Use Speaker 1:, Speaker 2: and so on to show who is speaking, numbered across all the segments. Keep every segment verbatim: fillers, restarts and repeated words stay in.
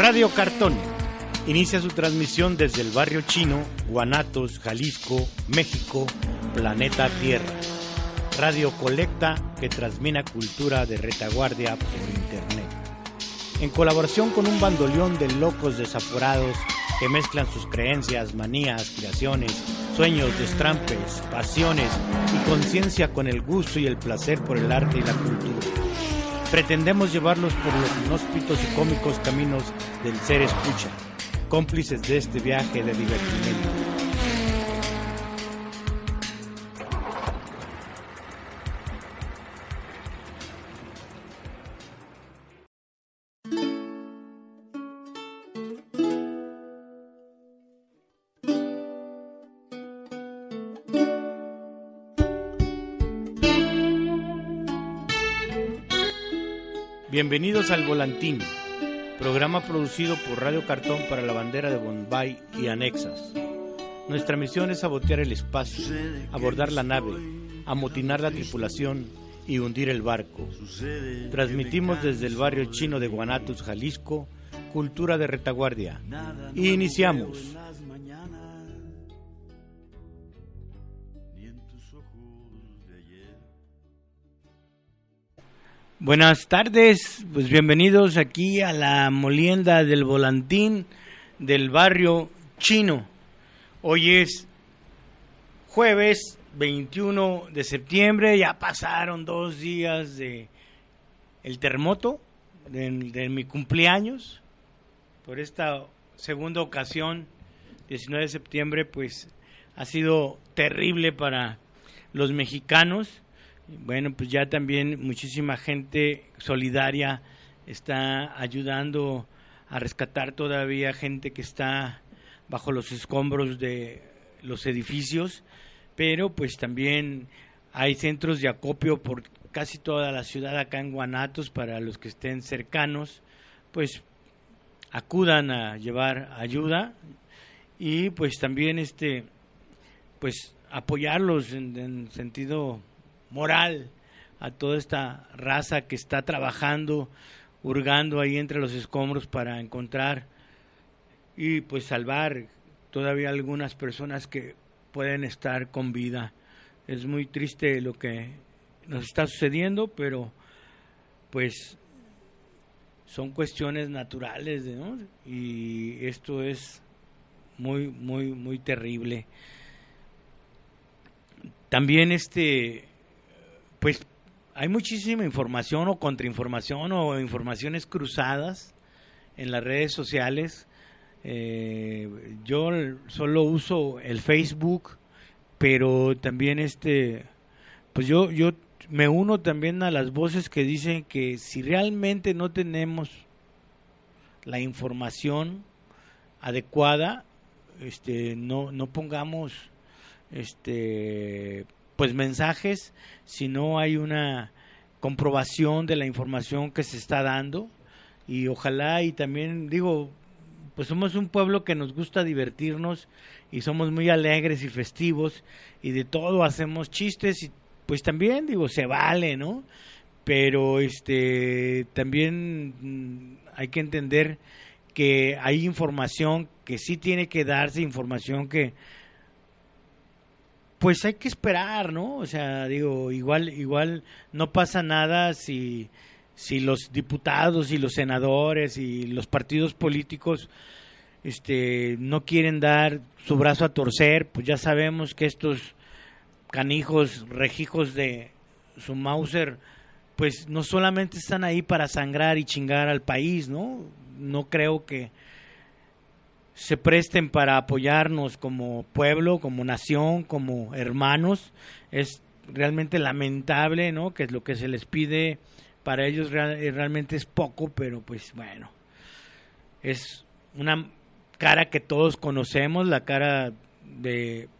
Speaker 1: Radio Cartón inicia su transmisión desde el barrio chino, Guanatos, Jalisco, México, planeta Tierra. Radio Colecta que transmite cultura de retaguardia por internet. En colaboración con un bandoleón de locos desaforados que mezclan sus creencias, manías, creaciones, sueños, destrampes, pasiones y conciencia con el gusto y el placer por el arte y la cultura. Pretendemos llevarlos por los inhóspitos y cómicos caminos del ser escucha, cómplices de este viaje de divertimento. Bienvenidos al Volantín, programa producido por Radio Cartón para la bandera de Bombay y anexas. Nuestra misión es sabotear el espacio, abordar la nave, amotinar la tripulación y hundir el barco. Transmitimos desde el barrio chino de Guanatos, Jalisco, cultura de retaguardia. Y iniciamos. Buenas tardes, pues bienvenidos aquí a la molienda del Volantín del barrio chino. Hoy es jueves veintiuno de septiembre, ya pasaron dos días de el terremoto de, de mi cumpleaños. Por esta segunda ocasión, diecinueve de septiembre, pues ha sido terrible para los mexicanos. Bueno, pues ya también muchísima gente solidaria está ayudando a rescatar todavía gente que está bajo los escombros de los edificios, pero pues también hay centros de acopio por casi toda la ciudad acá en Guanatos para los que estén cercanos, pues acudan a llevar ayuda y pues también este pues apoyarlos en, en sentido moral a toda esta raza que está trabajando, hurgando ahí entre los escombros para encontrar y pues salvar todavía algunas personas que pueden estar con vida. Es muy triste lo que nos está sucediendo, pero pues son cuestiones naturales, ¿no? Y esto es muy, muy, muy terrible. También este pues hay muchísima información o contrainformación o informaciones cruzadas en las redes sociales. Eh, yo solo uso el Facebook, pero también este, pues yo yo me uno también a las voces que dicen que si realmente no tenemos la información adecuada, este, no no pongamos este pues mensajes si no hay una comprobación de la información que se está dando. Y ojalá, y también digo, pues somos un pueblo que nos gusta divertirnos y somos muy alegres y festivos y de todo hacemos chistes y pues también digo se vale, ¿no? Pero este también hay que entender que hay información que sí tiene que darse, información que pues hay que esperar, ¿no? O sea, digo, igual igual no pasa nada si si los diputados y los senadores y los partidos políticos este no quieren dar su brazo a torcer, pues ya sabemos que estos canijos rejijos de su Mauser pues no solamente están ahí para sangrar y chingar al país, ¿no? No creo que se presten para apoyarnos como pueblo, como nación, como hermanos. Es realmente lamentable, ¿no? Que es lo que se les pide para ellos real, realmente es poco, pero pues bueno, es una cara que todos conocemos, la cara de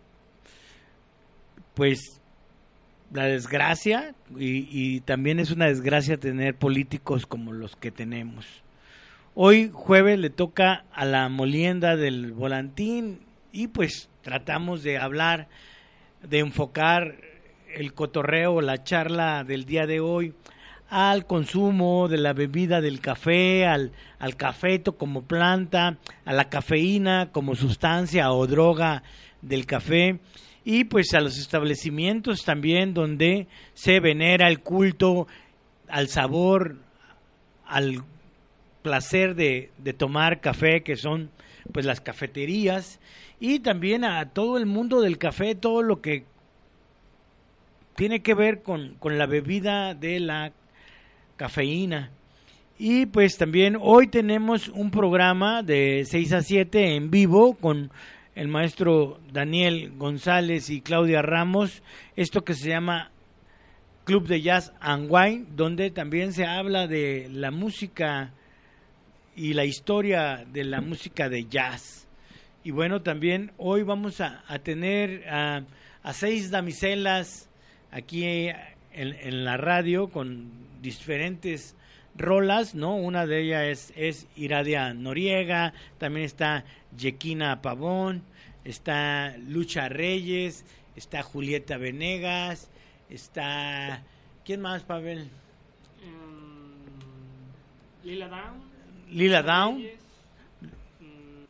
Speaker 1: pues la desgracia y, y también es una desgracia tener políticos como los que tenemos. Hoy jueves le toca a la molienda del Volantín y pues tratamos de hablar, de enfocar el cotorreo, la charla del día de hoy al consumo de la bebida del café, al, al cafeto como planta, a la cafeína como sustancia o droga del café, y pues a los establecimientos también donde se venera el culto al sabor, al placer de, de tomar café, que son pues las cafeterías, y también a todo el mundo del café, todo lo que tiene que ver con, con la bebida de la cafeína. Y pues también hoy tenemos un programa de seis a siete en vivo con el maestro Daniel González y Claudia Ramos, esto que se llama Club de Jazz and Wine, donde también se habla de la música y la historia de la música de jazz. Y bueno, también hoy vamos a, a tener a, a seis damiselas aquí en, en la radio con diferentes rolas, ¿no? Una de ellas es, es Iradia Noriega, también está Yequina Pavón, está Lucha Reyes, está Julieta Venegas, está... ¿Quién más, Pavel?
Speaker 2: Um, Lila Down.
Speaker 1: Lila Down.
Speaker 2: Reyes, um,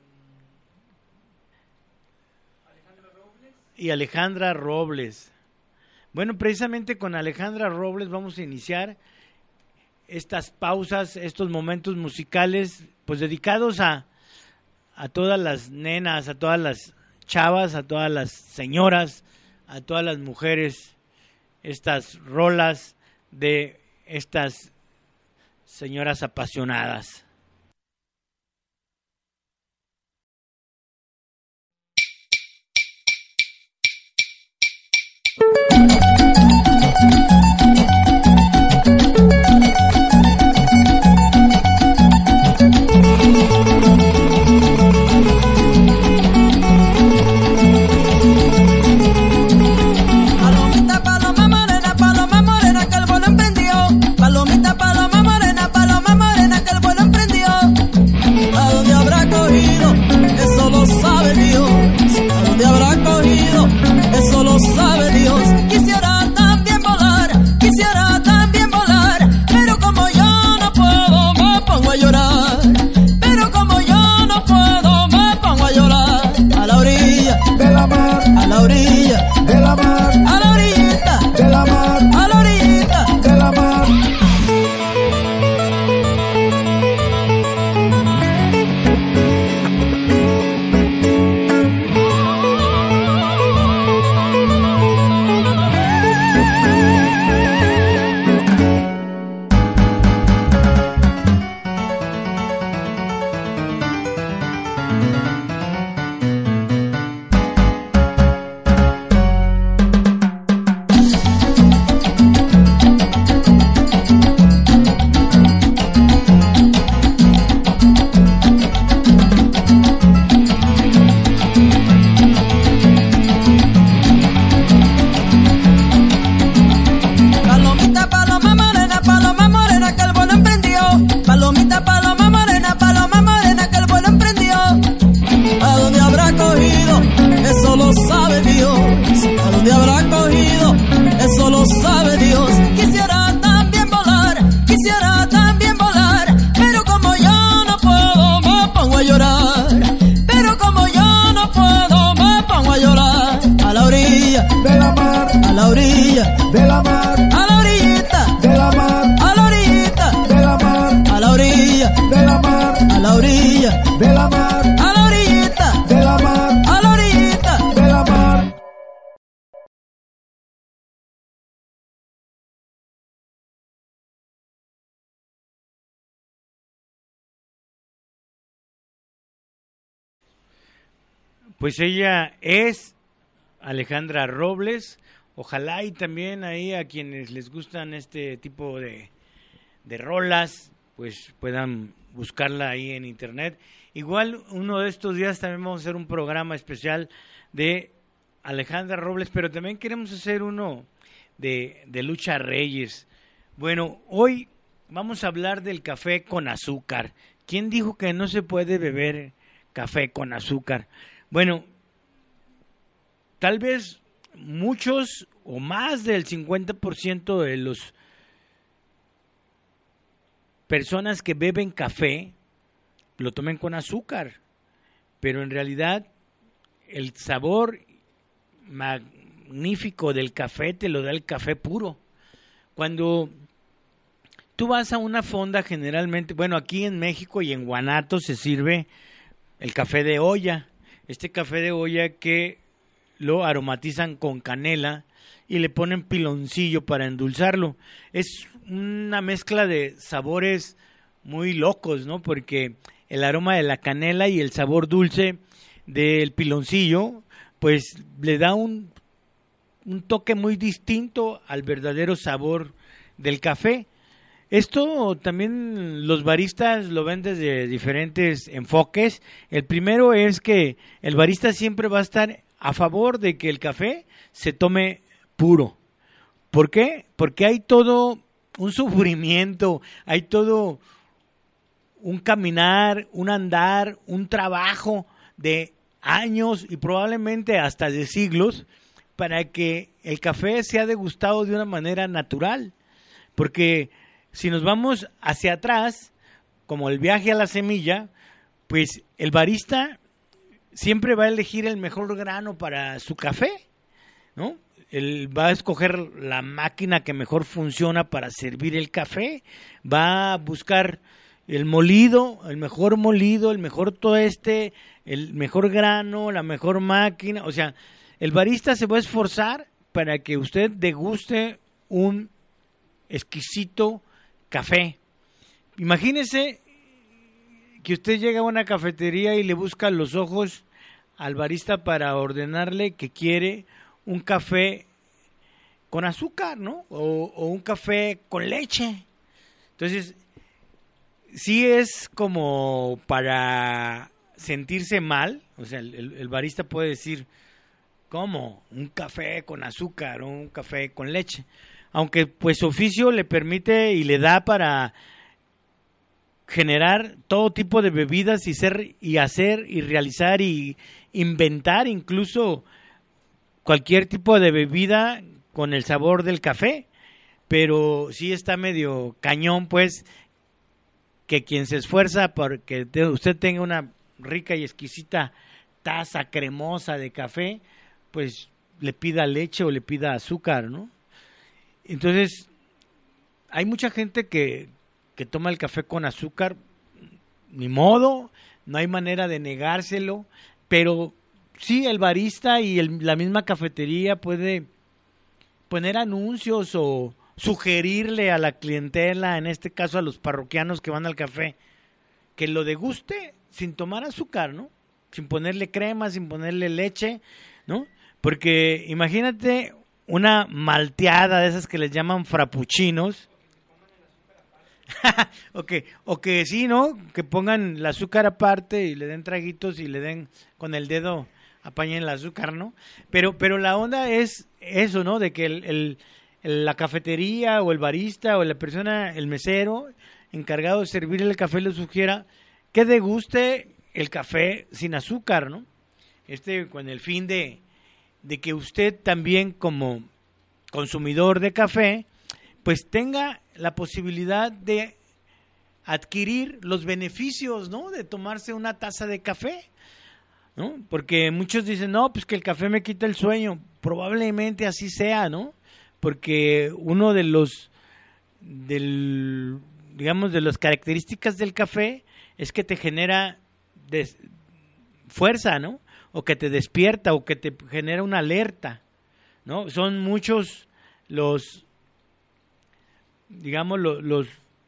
Speaker 2: Alejandra Robles.
Speaker 1: Y Alejandra Robles. Bueno, precisamente con Alejandra Robles vamos a iniciar estas pausas, estos momentos musicales, pues dedicados a, a todas las nenas, a todas las chavas, a todas las señoras, a todas las mujeres, estas rolas de estas señoras apasionadas. Pues ella es Alejandra Robles. Ojalá y también ahí a quienes les gustan este tipo de, de rolas, pues puedan buscarla ahí en internet. Igual uno de estos días también vamos a hacer un programa especial de Alejandra Robles, pero también queremos hacer uno de, de Lucha Reyes. Bueno, hoy vamos a hablar del café con azúcar. ¿Quién dijo que no se puede beber café con azúcar? Bueno, tal vez muchos o más del cincuenta por ciento de los personas que beben café lo tomen con azúcar, pero en realidad el sabor magnífico del café te lo da el café puro. Cuando tú vas a una fonda, generalmente, bueno, aquí en México y en Guanatos se sirve el café de olla, este café de olla que lo aromatizan con canela y le ponen piloncillo para endulzarlo. Es una mezcla de sabores muy locos, ¿no? Porque el aroma de la canela y el sabor dulce del piloncillo, pues le da un, un toque muy distinto al verdadero sabor del café. Esto también los baristas lo ven desde diferentes enfoques. El primero es que el barista siempre va a estar a favor de que el café se tome puro. ¿Por qué? Porque hay todo un sufrimiento, hay todo un caminar, un andar, un trabajo de años y probablemente hasta de siglos para que el café sea degustado de una manera natural. Porque si nos vamos hacia atrás, como el viaje a la semilla, pues el barista siempre va a elegir el mejor grano para su café, ¿no? Él va a escoger la máquina que mejor funciona para servir el café, va a buscar el molido, el mejor molido, el mejor tueste, el mejor grano, la mejor máquina. O sea, el barista se va a esforzar para que usted deguste un exquisito café. Imagínese que usted llega a una cafetería y le busca los ojos al barista para ordenarle que quiere un café con azúcar, ¿no? O, o un café con leche. Entonces, sí es como para sentirse mal. O sea, el, el barista puede decir, ¿cómo? Un café con azúcar o un café con leche. Aunque pues su oficio le permite y le da para generar todo tipo de bebidas y ser y hacer y realizar y inventar incluso cualquier tipo de bebida con el sabor del café, pero sí está medio cañón pues que quien se esfuerza porque te, usted tenga una rica y exquisita taza cremosa de café, pues le pida leche o le pida azúcar, ¿no? Entonces, hay mucha gente que, que toma el café con azúcar, ni modo, no hay manera de negárselo, pero sí, el barista y el, la misma cafetería puede poner anuncios o sugerirle a la clientela, en este caso a los parroquianos que van al café, que lo deguste sin tomar azúcar, ¿no? Sin ponerle crema, sin ponerle leche, ¿no? Porque imagínate una malteada de esas que les llaman frappuccinos. o, que, o que sí, ¿no? Que pongan el azúcar aparte y le den traguitos y le den con el dedo, apañen el azúcar, ¿no? Pero, pero la onda es eso, ¿no? De que el, el, el, la cafetería o el barista o la persona, el mesero encargado de servir el café le sugiera que deguste el café sin azúcar, ¿no? Este con el fin de de que usted también como consumidor de café, pues tenga la posibilidad de adquirir los beneficios, ¿no? De tomarse una taza de café, ¿no? Porque muchos dicen, no, pues que el café me quita el sueño. Probablemente así sea, ¿no? Porque uno de los, del, digamos, de las características del café es que te genera des, fuerza, ¿no? O que te despierta, o que te genera una alerta, ¿no? Son muchos los, digamos, los, los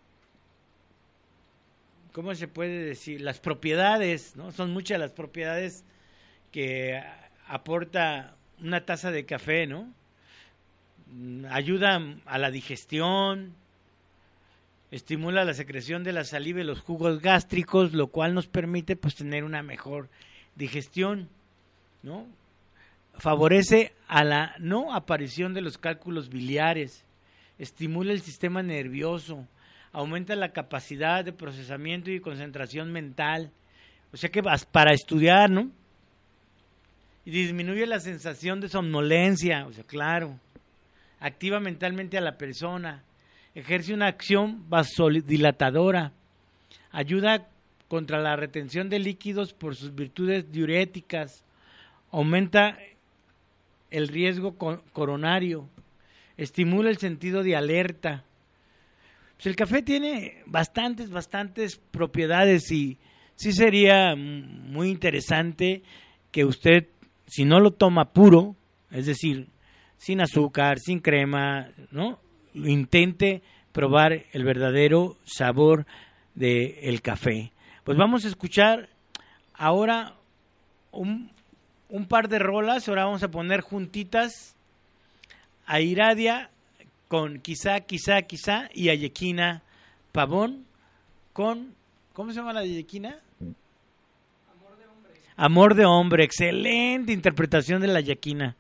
Speaker 1: ¿cómo se puede decir? Las propiedades, ¿no? Son muchas las propiedades que aporta una taza de café, ¿no? Ayuda a la digestión, estimula la secreción de la saliva y los jugos gástricos, lo cual nos permite, pues, tener una mejor digestión, ¿no? Favorece a la no aparición de los cálculos biliares, estimula el sistema nervioso, aumenta la capacidad de procesamiento y concentración mental, o sea que vas para estudiar, ¿no? Y disminuye la sensación de somnolencia, o sea, claro, activa mentalmente a la persona, ejerce una acción vasodilatadora, ayuda contra la retención de líquidos por sus virtudes diuréticas, aumenta el riesgo coronario, estimula el sentido de alerta. Pues el café tiene bastantes, bastantes propiedades y sí sería muy interesante que usted, si no lo toma puro, es decir, sin azúcar, sin crema, ¿no?, lo intente probar el verdadero sabor del café. Pues vamos a escuchar ahora un, un par de rolas. Ahora vamos a poner juntitas a Iradia con Quizá, Quizá, Quizá y a Yequina Pavón con, ¿cómo se llama la de Yequina?
Speaker 2: Amor de hombre.
Speaker 1: Amor de hombre, excelente interpretación de la Yequina.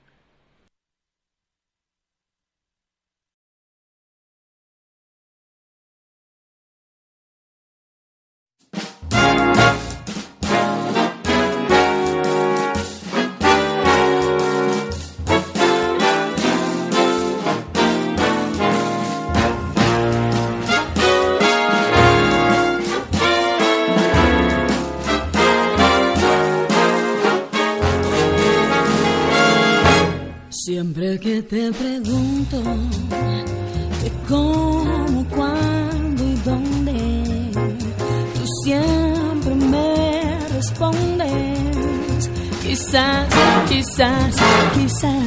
Speaker 3: Siempre que te pregunto de cómo, cuándo y dónde, tú siempre me respondes quizás, quizás, quizás.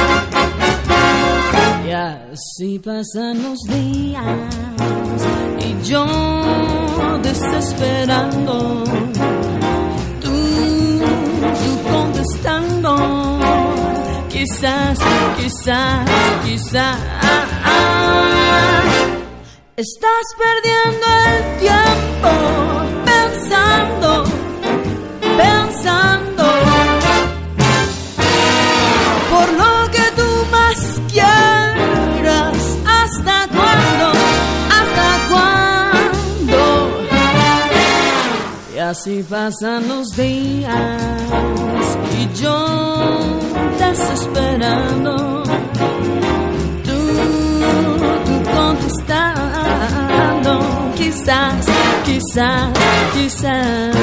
Speaker 3: Y así pasan los días y yo desesperando, tú, tú contestando quizás, quizás, quizás. Estás perdiendo el tiempo pensando, pensando por lo que tú más quieras. ¿Hasta cuándo? ¿Hasta cuándo? Y así pasan los días y yo desesperando, tú, tú contestando, quizás, quizás, quizás.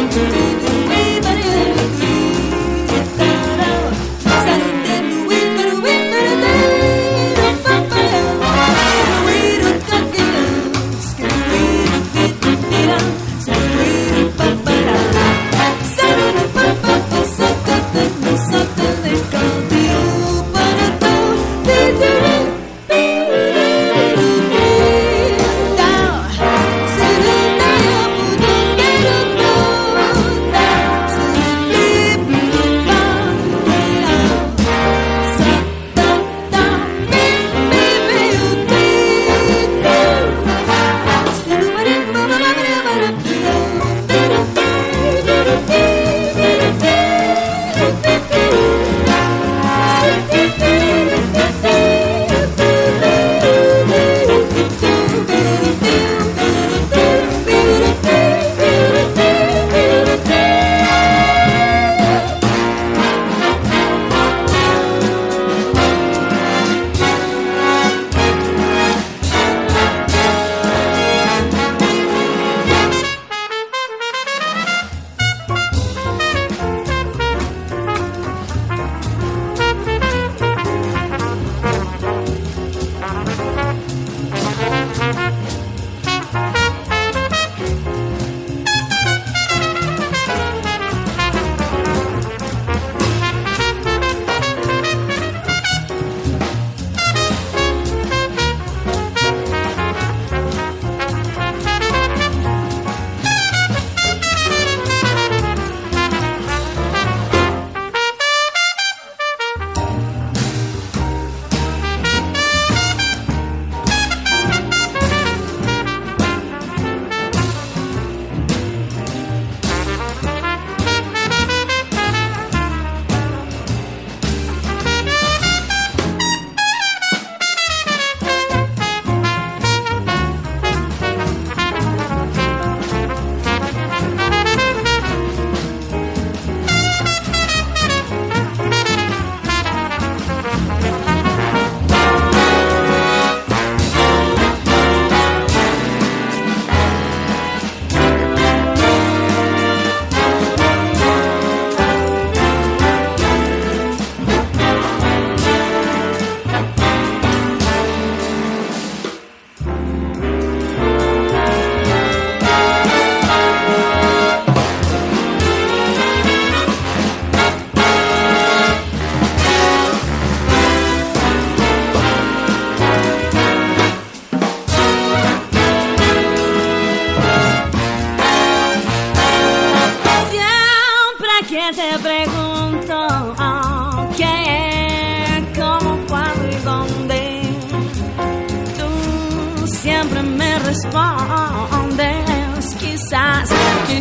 Speaker 3: But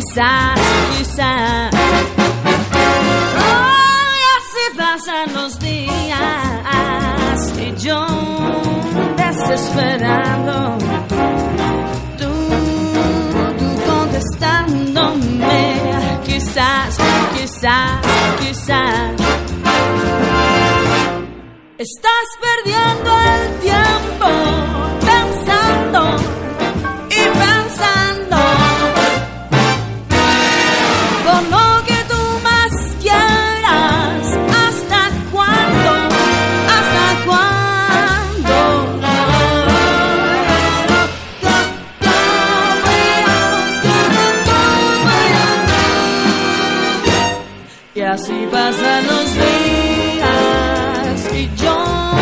Speaker 3: quizás, quizás. Oh, y así pasan los días y yo desesperado, tú, tú contestándome, quizás, quizás, quizás. Estás perdiendo el tiempo pensando y pensando con lo que tú más quieras. ¿Hasta cuándo? ¿Hasta cuándo? Y así pasan los días y yo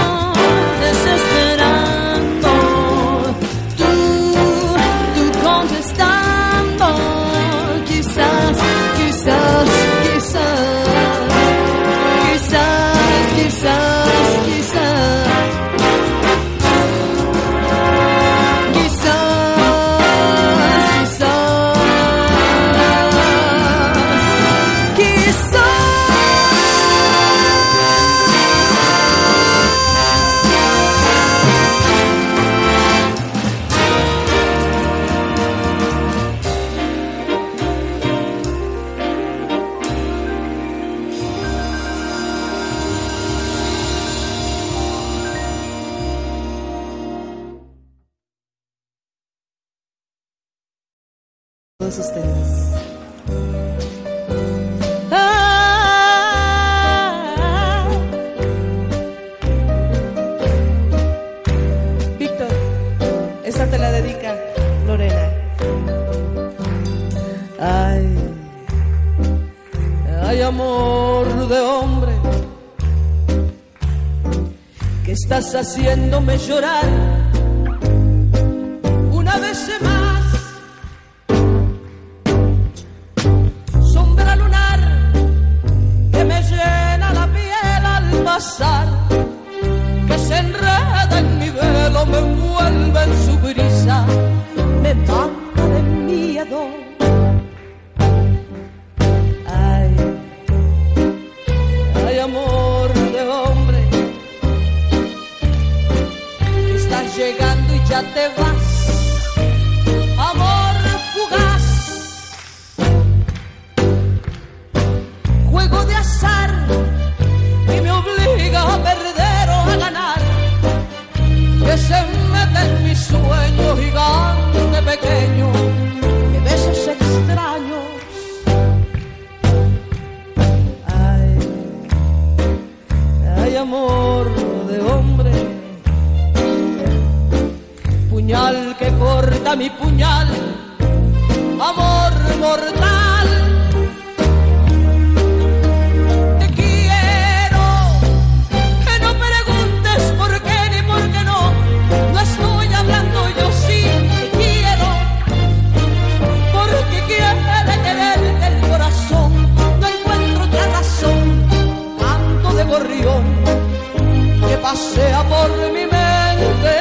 Speaker 3: desesperando, tú, tú contestando, quizás, quizás, quizás, quizás, quizás, quizás, quizás, quizás, quizás.
Speaker 4: Todos ustedes.
Speaker 3: Ah,
Speaker 4: Víctor, esta te la dedica Lorena. Ay, ay, amor de hombre, que estás haciéndome llorar una vez más. Sombra lunar que me llena la piel al pasar, que se enreda en mi velo, me envuelve en su brisa, me mata de miedo. Ay, ay, amor de hombre, que estás llegando y ya te vas, amor fugaz, juego de azar que me obliga a perder o a ganar, que se mete en mi sueño gigante pequeño, de besos extraños. Ay, ay, amor de hombre, puñal que corta mi puñal, amor mortal. Te quiero, que no preguntes por qué ni por qué no, no estoy hablando yo, sí te quiero, porque quiere quererte el corazón, no encuentro otra razón, canto de gorrión que pasea por mi mente.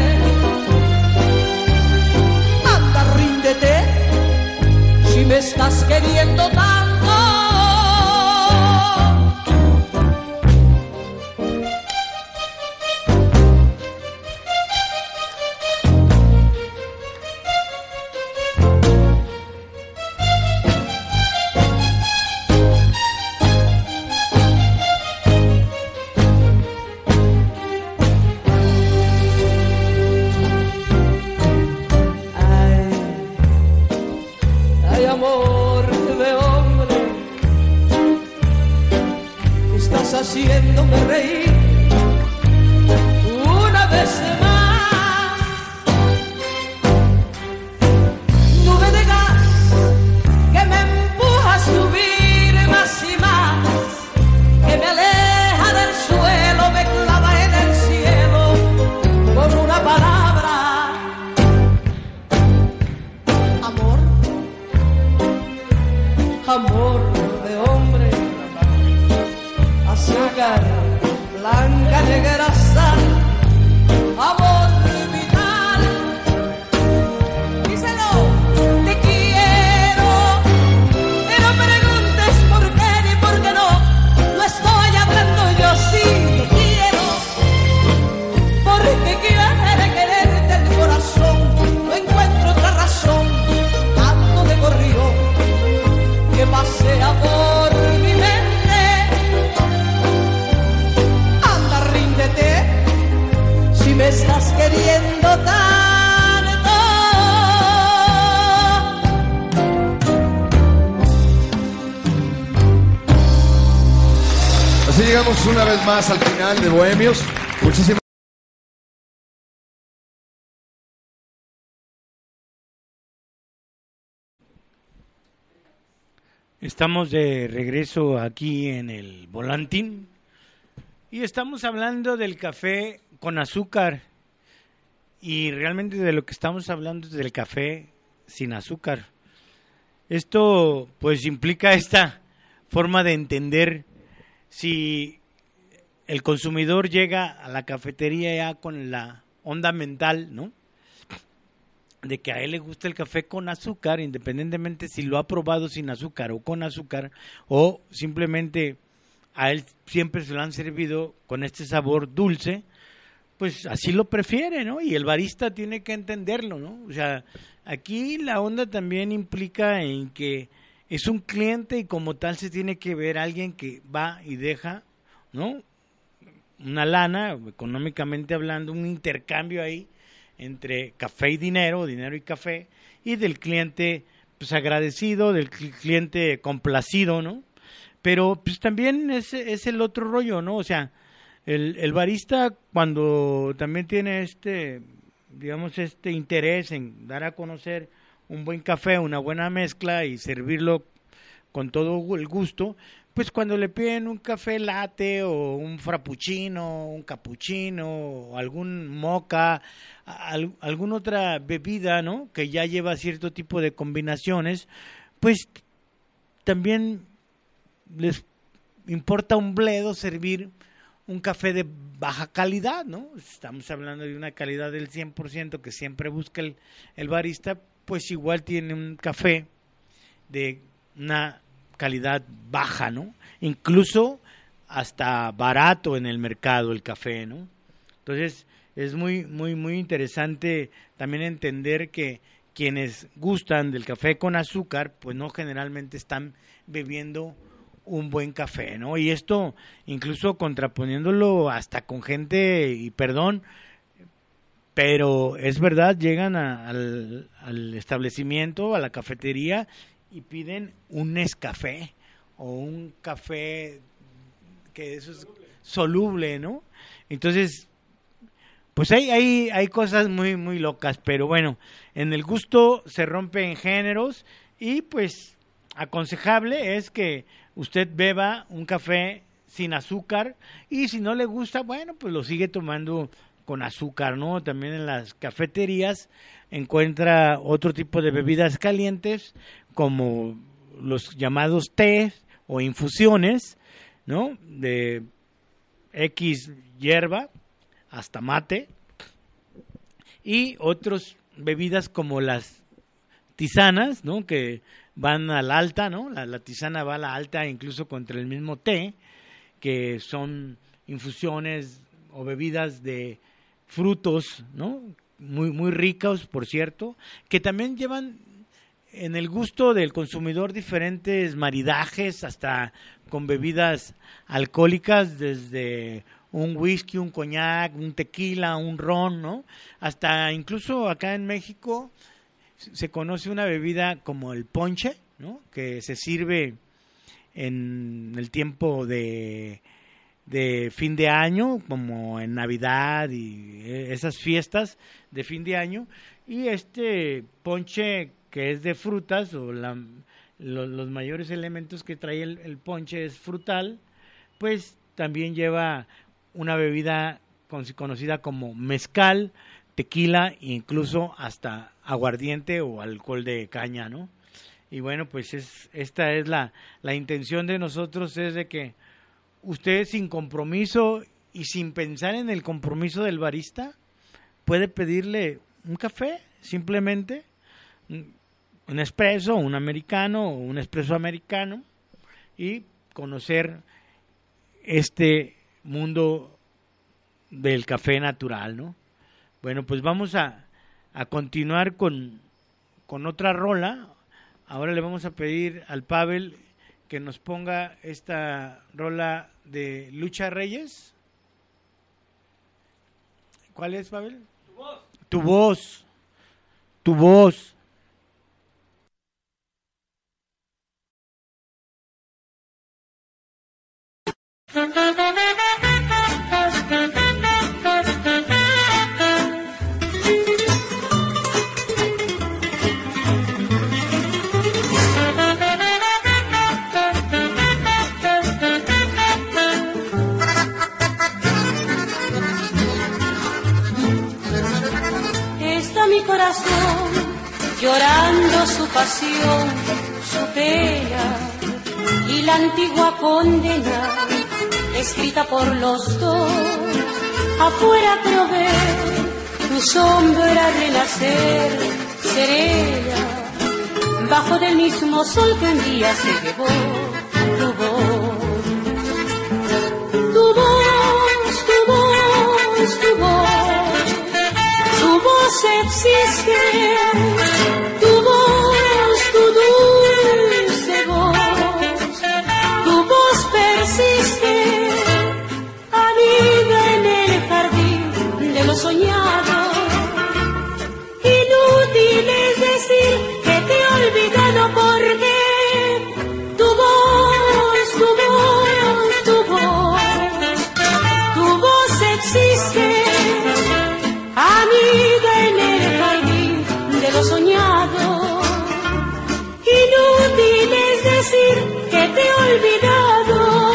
Speaker 4: Anda, ríndete, si me estás queriendo tanto. Ay, ay, amor de hombre, estás haciéndome reír una vez más. Nube de gas que me empuja a subir más y más, que me aleja del suelo, me clava en el cielo con una palabra. Amor, amor de hombre, azúcar, blanca, negra, sal, amor vital. Díselo, te quiero,
Speaker 5: llegamos una vez más al final de Bohemios. Muchísimas
Speaker 1: Estamos de regreso aquí en el Volantín y estamos hablando del café con azúcar, y realmente de lo que estamos hablando es del café sin azúcar. Esto pues implica esta forma de entender si el consumidor llega a la cafetería ya con la onda mental, ¿no?, de que a él le gusta el café con azúcar, independientemente si lo ha probado sin azúcar o con azúcar, o simplemente a él siempre se lo han servido con este sabor dulce, pues así lo prefiere, ¿no? Y el barista tiene que entenderlo, ¿no? O sea, aquí la onda también implica en que es un cliente y como tal se tiene que ver alguien que va y deja, ¿no?, una lana, económicamente hablando, un intercambio ahí entre café y dinero, dinero y café, y del cliente pues agradecido, del cliente complacido, ¿no? Pero pues también es, es el otro rollo, ¿no? O sea, el, el barista cuando también tiene este, digamos, este interés en dar a conocer un buen café, una buena mezcla y servirlo con todo el gusto, pues cuando le piden un café latte o un frappuccino, un cappuccino o algún mocha, al, alguna otra bebida, ¿no?, que ya lleva cierto tipo de combinaciones, pues también les importa un bledo servir un café de baja calidad, ¿no? Estamos hablando de una calidad del cien por ciento que siempre busca el, el barista, pues igual tiene un café de una calidad baja, ¿no? Incluso hasta barato en el mercado el café, ¿no? Entonces es muy muy muy interesante también entender que quienes gustan del café con azúcar, pues no generalmente están bebiendo un buen café, ¿no? Y esto incluso contraponiéndolo hasta con gente, y perdón, pero es verdad, llegan a, al, al establecimiento, a la cafetería, y piden un Nescafé o un café que eso es soluble, ¿no? Entonces, pues hay, hay, hay cosas muy, muy locas, pero bueno, en el gusto se rompen géneros y pues aconsejable es que usted beba un café sin azúcar y si no le gusta, bueno, pues lo sigue tomando con azúcar, ¿no? También en las cafeterías encuentra otro tipo de bebidas calientes como los llamados té o infusiones, ¿no?, de X hierba hasta mate, y otras bebidas como las tisanas, ¿no?, que van a la alta, ¿no? La, la tisana va a la alta incluso contra el mismo té, que son infusiones o bebidas de frutos, ¿no?, muy muy ricos, por cierto, que también llevan en el gusto del consumidor diferentes maridajes, hasta con bebidas alcohólicas, desde un whisky, un coñac, un tequila, un ron, ¿no? Hasta incluso acá en México se conoce una bebida como el ponche, ¿no?, que se sirve en el tiempo de, de fin de año, como en Navidad y esas fiestas de fin de año, y este ponche que es de frutas, o la, lo, los mayores elementos que trae el, el ponche es frutal, pues también lleva una bebida conocida como mezcal, tequila e incluso hasta aguardiente o alcohol de caña, ¿no? Y bueno, pues es, esta es la, la intención de nosotros, es de que usted sin compromiso y sin pensar en el compromiso del barista, puede pedirle un café, simplemente, un espresso, un americano o un espresso americano, y conocer este mundo del café natural, ¿no? Bueno, pues vamos a, a continuar con, con otra rola. Ahora le vamos a pedir al Pavel que nos ponga esta rola de Lucha Reyes. ¿Cuál es, Pavel? Tu voz. Tu voz. Tu voz.
Speaker 6: Thank you.
Speaker 3: llorando su pasión, su pena y la antigua condena escrita por los dos. Afuera creo ver tu sombra renacer serena bajo del mismo sol que un día se llevó tu voz. Tu voz, tu voz, tu voz, tu voz existe, tu voz, tu dulce voz, tu voz persiste, anida en el jardín de lo soñado. Inútil es decir que te he olvidado porque tu voz, tu voz, tu voz, tu voz existe, amiga en el jardín de lo soñado. Inútil es decir que te he olvidado.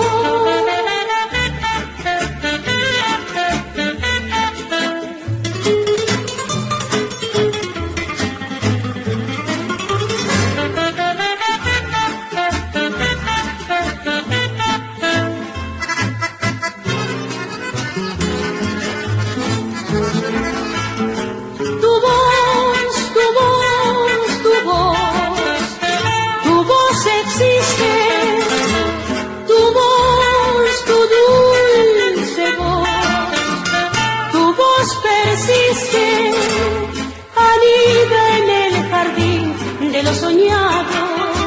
Speaker 3: Persiste, anida en el jardín de lo soñado.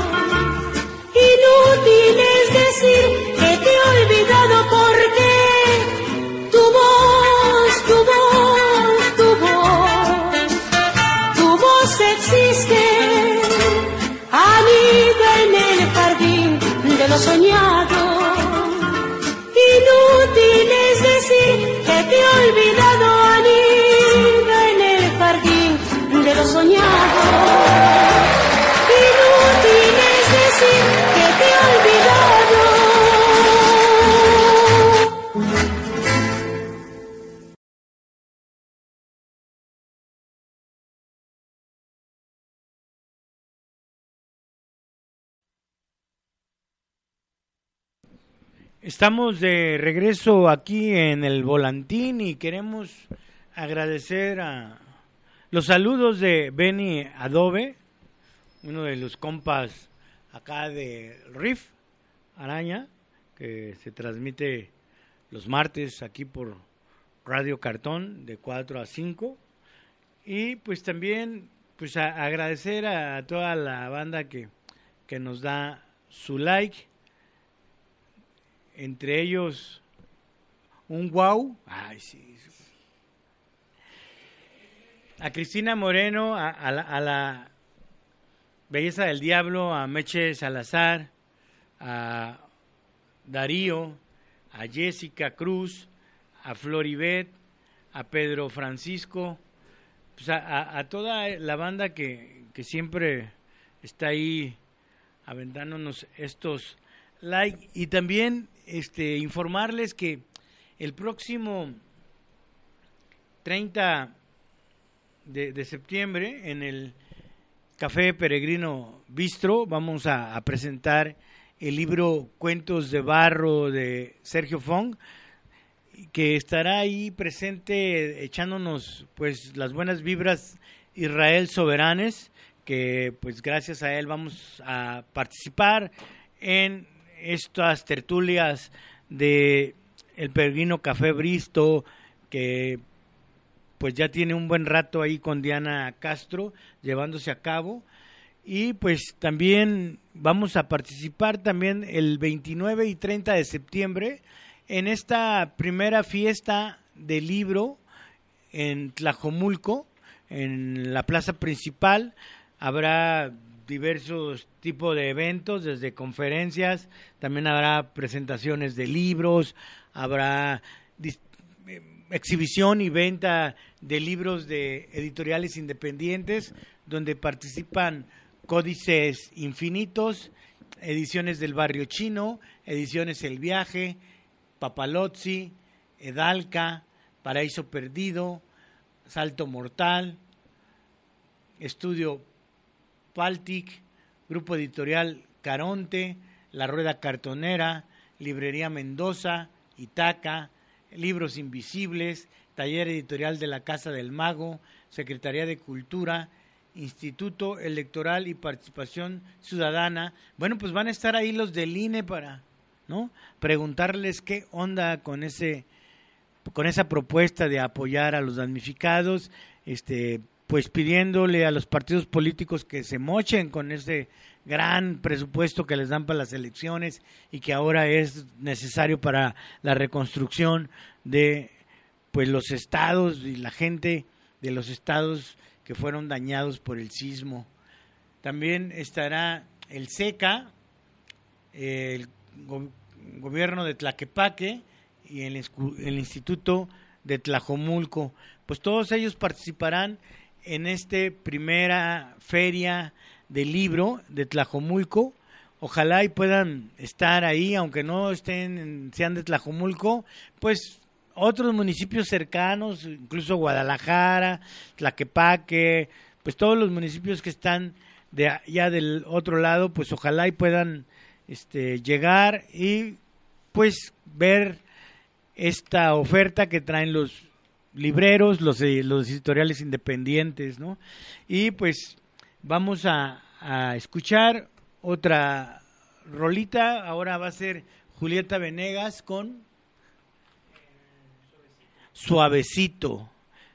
Speaker 3: Inútil es decir que te he olvidado porque tu voz, tu voz, tu voz, tu voz existe, anida en el jardín de lo soñado. Inútil es decir que te he olvidado, anida en el jardín de lo soñado. Inútil es decir que te he olvidado.
Speaker 1: Estamos de regreso aquí en el Volantín y queremos agradecer a los saludos de Benny Adobe, uno de los compas acá de Riff Araña, que se transmite los martes aquí por Radio Cartón de cuatro a cinco. Y pues también pues a agradecer a toda la banda que, que nos da su like. Entre ellos, un wow, ay, sí. A Cristina Moreno, a, a, la, a la Belleza del Diablo, a Meche Salazar, a Darío, a Jessica Cruz, a Floribet, a Pedro Francisco, pues a, a, a toda la banda que, que siempre está ahí aventándonos estos like. Y también este informarles que el próximo treinta de, de septiembre en el Café Peregrino Bistro vamos a, a presentar el libro Cuentos de Barro de Sergio Fong, que estará ahí presente echándonos pues las buenas vibras Israel Soberanes, que pues gracias a él vamos a participar en estas tertulias de el Peregrino Café Bristo, que pues ya tiene un buen rato ahí con Diana Castro llevándose a cabo. Y pues también vamos a participar también el veintinueve y treinta de septiembre en esta primera fiesta del libro en Tlajomulco, en la plaza principal. Habrá diversos tipos de eventos, desde conferencias, también habrá presentaciones de libros, habrá exhibición y venta de libros de editoriales independientes, donde participan Códices Infinitos, Ediciones del Barrio Chino, Ediciones El Viaje, Papalozzi, Edalca, Paraíso Perdido, Salto Mortal, Estudio Paltic, Grupo Editorial Caronte, La Rueda Cartonera, Librería Mendoza, Itaca, Libros Invisibles, Taller Editorial de la Casa del Mago, Secretaría de Cultura, Instituto Electoral y Participación Ciudadana. Bueno, pues van a estar ahí los del I N E para, ¿no?, preguntarles qué onda con ese, con esa propuesta de apoyar a los damnificados, este, pues pidiéndole a los partidos políticos que se mochen con ese gran presupuesto que les dan para las elecciones y que ahora es necesario para la reconstrucción de, pues, los estados y la gente de los estados que fueron dañados por el sismo. También estará el SECA, el go- gobierno de Tlaquepaque y el, el Instituto de Tlajomulco. Pues todos ellos participarán en esta primera feria del libro de Tlajomulco. Ojalá y puedan estar ahí, aunque no estén, sean de Tlajomulco, pues otros municipios cercanos, incluso Guadalajara, Tlaquepaque, pues todos los municipios que están de allá del otro lado, pues ojalá y puedan este, llegar y pues ver esta oferta que traen los libreros, los, los editoriales independientes, ¿no? Y pues vamos a, a escuchar otra rolita. Ahora va a ser Julieta Venegas con Suavecito.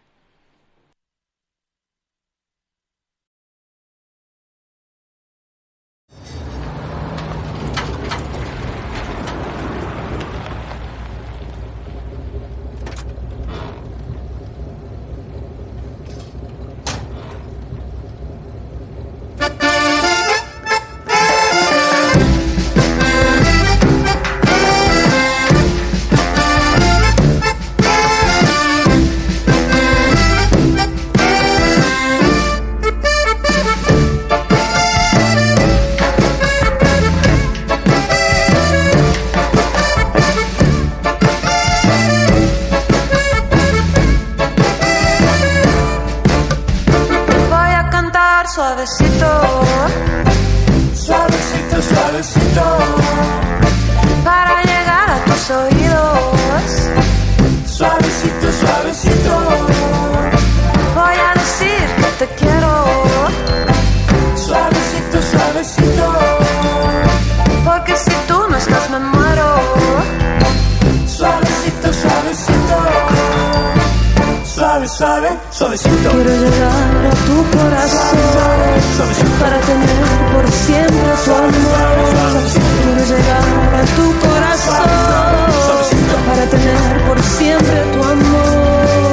Speaker 6: Suavecito, suavecito, suavecito, para llegar a tus oídos. Suavecito, suavecito, voy a decir que te quiero. Suavecito, suavecito, porque si tú no estás me muero. Suavecito, suavecito, suave, suave, suavecito. Quiero llegar a tu corazón, suave, suave, para tener por siempre tu amor. Quiero llegar a tu corazón, para tener por siempre tu amor.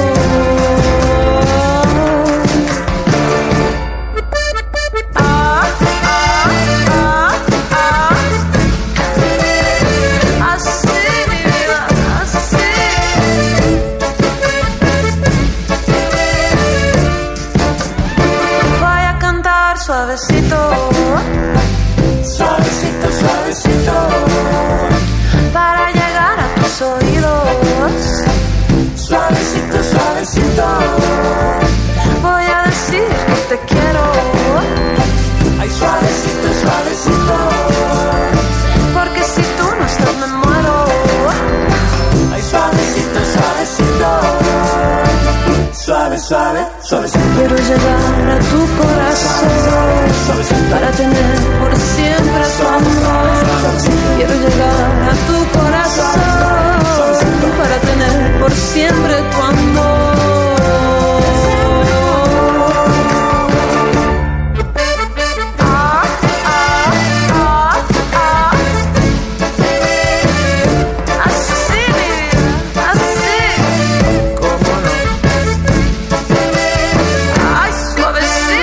Speaker 6: Ah, ah, ah, ah. Así, mi vida, así. Suavecito, suavecito, suavecito, para llegar a tus oídos. Suavecito, suavecito, voy a decir que te quiero. Ay, suavecito, suavecito, porque si tú no estás me muero. Ay, suavecito, suavecito, suave, suave, suavecito. Quiero llegar a tu corazón, para tener por siempre tu amor. Quiero llegar a tu corazón, para tener por siempre tu amor. Ah, ah, ah, ah. Así, mi vida, así. ¿Cómo no? Ay, suavecito.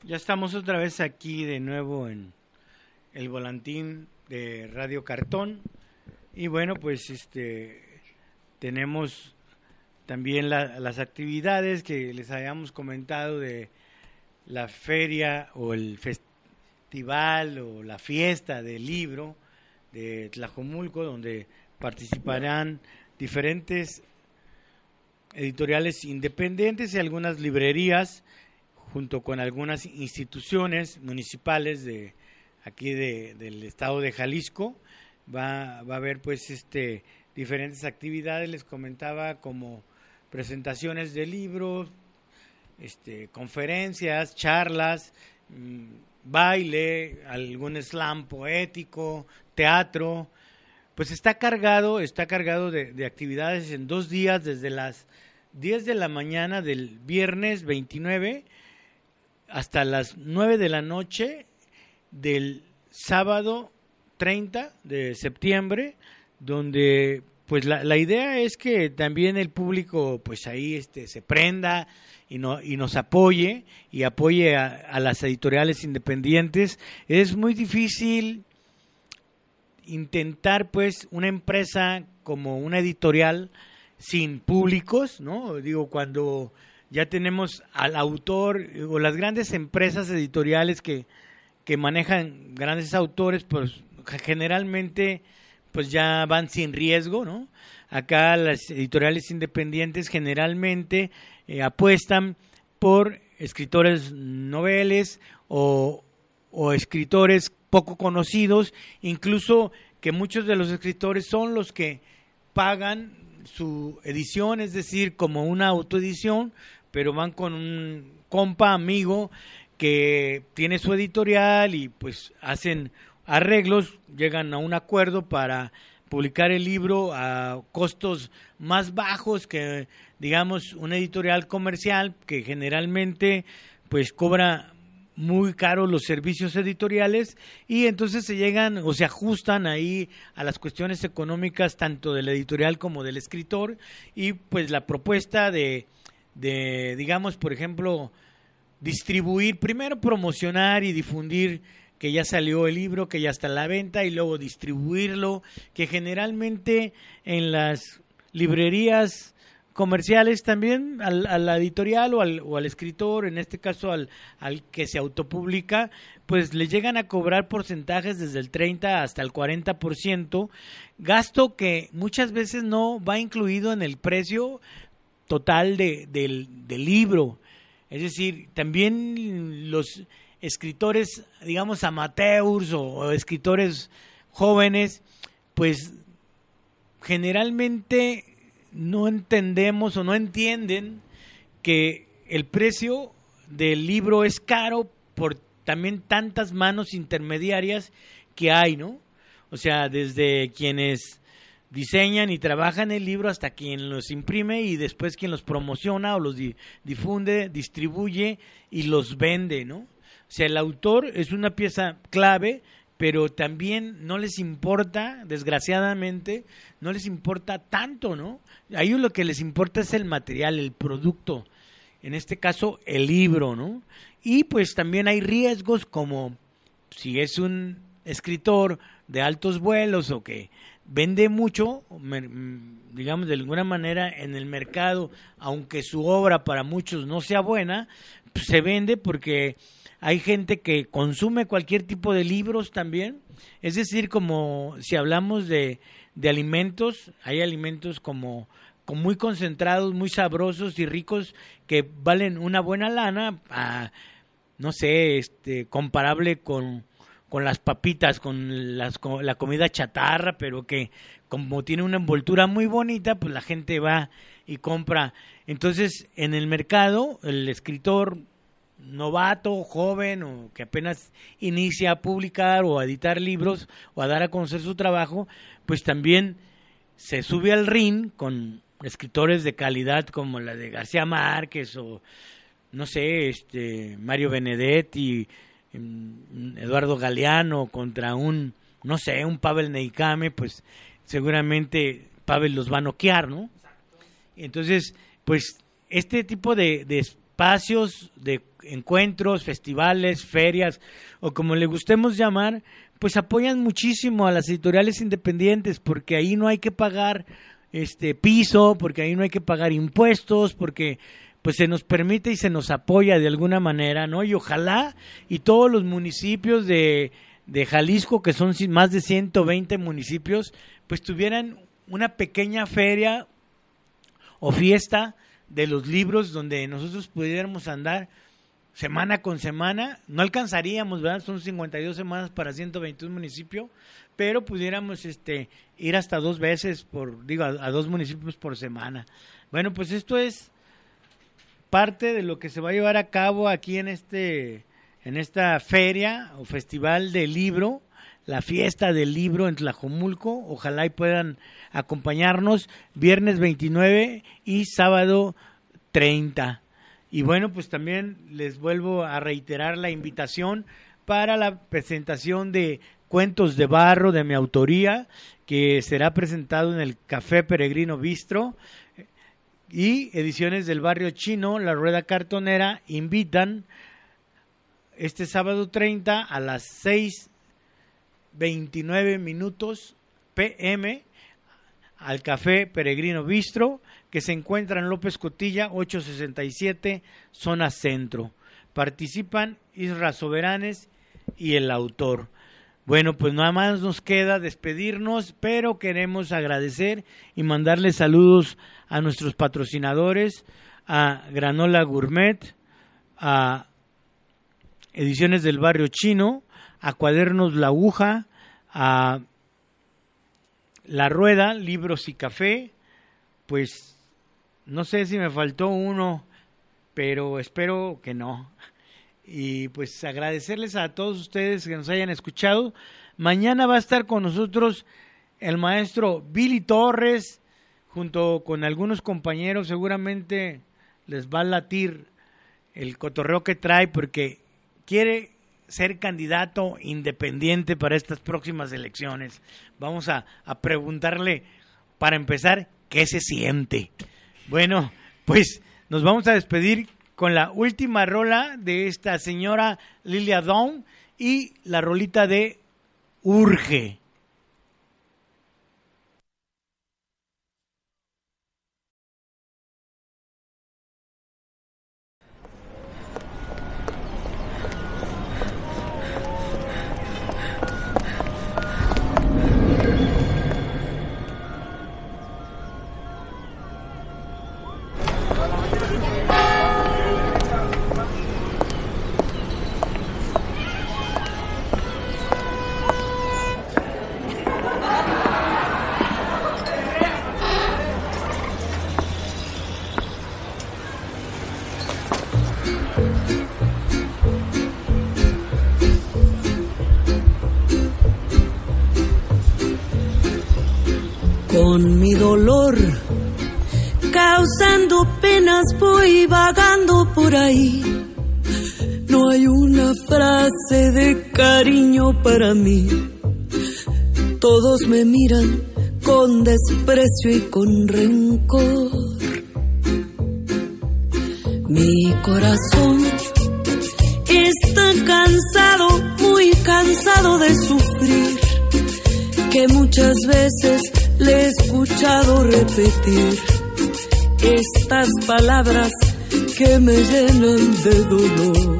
Speaker 1: Ya estamos otra vez aquí de nuevo en el volantín de Radio Cartón y bueno, pues este tenemos también la, las actividades que les habíamos comentado de la feria o el festival o la fiesta del libro de Tlajomulco, donde participarán diferentes editoriales independientes y algunas librerías, junto con algunas instituciones municipales de aquí de, del estado de Jalisco. Va, va a haber pues este diferentes actividades, les comentaba, como presentaciones de libros, este, conferencias, charlas, mmm, baile, algún slam poético, teatro. Pues está cargado, está cargado de, de actividades en dos días, desde las diez de la mañana del viernes veintinueve hasta las nueve de la noche del sábado treinta de septiembre, donde pues la, la idea es que también el público pues ahí este se prenda y no y nos apoye y apoye a, a las editoriales independientes. Es muy difícil intentar pues una empresa como una editorial sin públicos, ¿no? Digo, cuando ya tenemos al autor o las grandes empresas editoriales que, que manejan grandes autores, pues generalmente pues ya van sin riesgo, ¿no? Acá las editoriales independientes generalmente eh, apuestan por escritores noveles o, o escritores poco conocidos, incluso que muchos de los escritores son los que pagan su edición, es decir, como una autoedición, pero van con un compa amigo que tiene su editorial y pues hacen arreglos, llegan a un acuerdo para publicar el libro a costos más bajos que, digamos, una editorial comercial que generalmente pues cobra muy caro los servicios editoriales, y entonces se llegan o se ajustan ahí a las cuestiones económicas tanto del editorial como del escritor. Y pues la propuesta de, de digamos, por ejemplo, distribuir, primero promocionar y difundir que ya salió el libro, que ya está a la venta, y luego distribuirlo, que generalmente en las librerías comerciales también al, a la editorial o al, o al escritor, en este caso al, al que se autopublica, pues le llegan a cobrar porcentajes desde el treinta hasta el cuarenta por ciento, gasto que muchas veces no va incluido en el precio total de, del, del libro. Es decir, también los escritores, digamos, amateurs o, o escritores jóvenes, pues generalmente no entendemos o no entienden que el precio del libro es caro por también tantas manos intermediarias que hay, ¿no? O sea, desde quienes diseñan y trabajan el libro hasta quien los imprime y después quien los promociona o los di- difunde, distribuye y los vende, ¿no? O sea, el autor es una pieza clave, pero también no les importa, desgraciadamente, no les importa tanto, ¿no? A ellos lo que les importa es el material, el producto, en este caso el libro, ¿no? Y pues también hay riesgos, como si es un escritor de altos vuelos o que vende mucho, digamos de alguna manera en el mercado, aunque su obra para muchos no sea buena, pues se vende porque hay gente que consume cualquier tipo de libros también. Es decir, como si hablamos de, de alimentos, hay alimentos como, como muy concentrados, muy sabrosos y ricos que valen una buena lana, a, no sé, este, comparable con, con las papitas, con, las, con la comida chatarra, pero que como tiene una envoltura muy bonita, pues la gente va y compra. Entonces, en el mercado, el escritor novato, joven o que apenas inicia a publicar o a editar libros o a dar a conocer su trabajo, pues también se sube al ring con escritores de calidad como la de García Márquez o no sé, este Mario Benedetti, Eduardo Galeano contra un, no sé, un Pavel Neikame, pues seguramente Pavel los va a noquear, ¿no? Entonces, pues este tipo de, de espacios espacios de encuentros, festivales, ferias, o como le gustemos llamar, pues apoyan muchísimo a las editoriales independientes, porque ahí no hay que pagar este piso, porque ahí no hay que pagar impuestos, porque pues se nos permite y se nos apoya de alguna manera, ¿no? Y ojalá y todos los municipios de, de Jalisco, que son más de ciento veinte municipios, pues tuvieran una pequeña feria o fiesta de los libros donde nosotros pudiéramos andar semana con semana. No alcanzaríamos, ¿verdad? Son cincuenta y dos semanas para ciento veintiún municipios, pero pudiéramos este ir hasta dos veces, por digo, a, a dos municipios por semana. Bueno, pues esto es parte de lo que se va a llevar a cabo aquí en este en esta feria o festival del libro, la fiesta del libro en Tlajomulco. Ojalá y puedan acompañarnos viernes veintinueve y sábado treinta. Y bueno, pues también les vuelvo a reiterar la invitación para la presentación de Cuentos de Barro de mi autoría, que será presentado en el Café Peregrino Bistro. Y Ediciones del Barrio Chino, La Rueda Cartonera, invitan este sábado treinta a las seis veintinueve minutos pe eme al Café Peregrino Bistro, que se encuentra en López Cotilla, ochocientos sesenta y siete, zona centro. Participan Isra Soberanes y el autor. Bueno, pues nada más nos queda despedirnos, pero queremos agradecer y mandarles saludos a nuestros patrocinadores, a Granola Gourmet, a Ediciones del Barrio Chino, a Cuadernos La Aguja, a La Rueda, Libros y Café. Pues no sé si me faltó uno, pero espero que no. Y pues agradecerles a todos ustedes que nos hayan escuchado. Mañana va a estar con nosotros el maestro Billy Torres, junto con algunos compañeros. Seguramente les va a latir el cotorreo que trae, porque quiere ser candidato independiente para estas próximas elecciones. Vamos a, a preguntarle, para empezar, ¿qué se siente? Bueno, pues nos vamos a despedir con la última rola de esta señora Lilia Dawn y la rolita de Urge.
Speaker 6: Con mi dolor, causando penas, voy vagando por ahí. No hay una frase de cariño para mí. Todos me miran con desprecio y con rencor. Mi corazón está cansado, muy cansado de sufrir, que muchas veces le he escuchado repetir estas palabras que me llenan de dolor.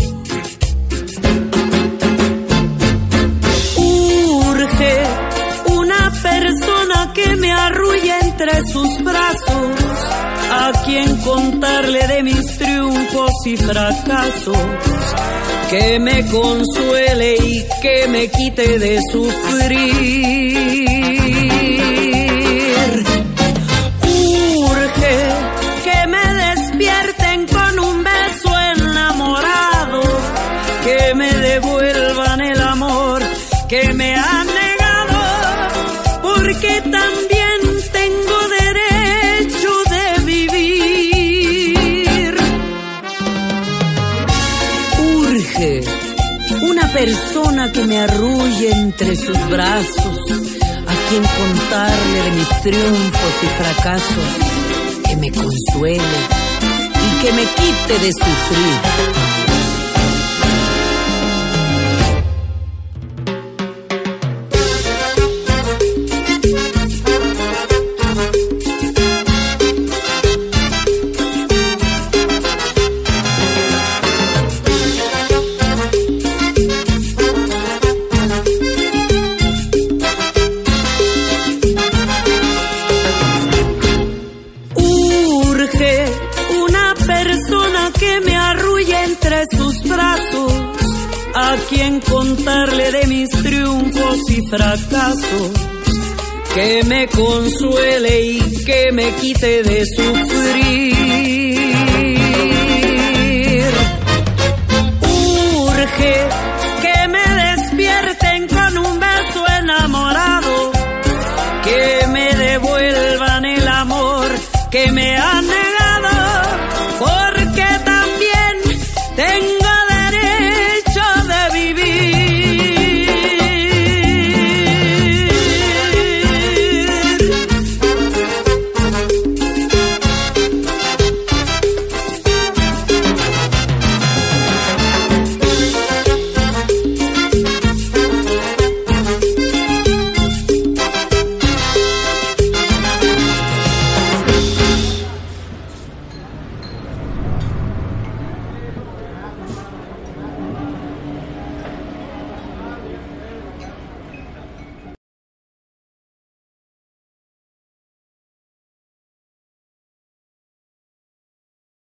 Speaker 6: Urge una persona que me arrulle entre sus brazos, a quien contarle de mis triunfos y fracasos, que me consuele y que me quite de sufrir. Urge que me despierten con un beso enamorado, que me devuelvan el amor que me han negado, porque también tengo derecho de vivir. Urge una persona que me arrulle entre sus brazos, a quien contarle de mis triunfos y fracasos, que me consuele y
Speaker 7: que me quite de sufrir.
Speaker 6: A quien contarle de mis triunfos y fracasos, que me consuele y que me quite de sufrir. Urge que me despierten con un beso enamorado, que me devuelvan el amor que me han negado.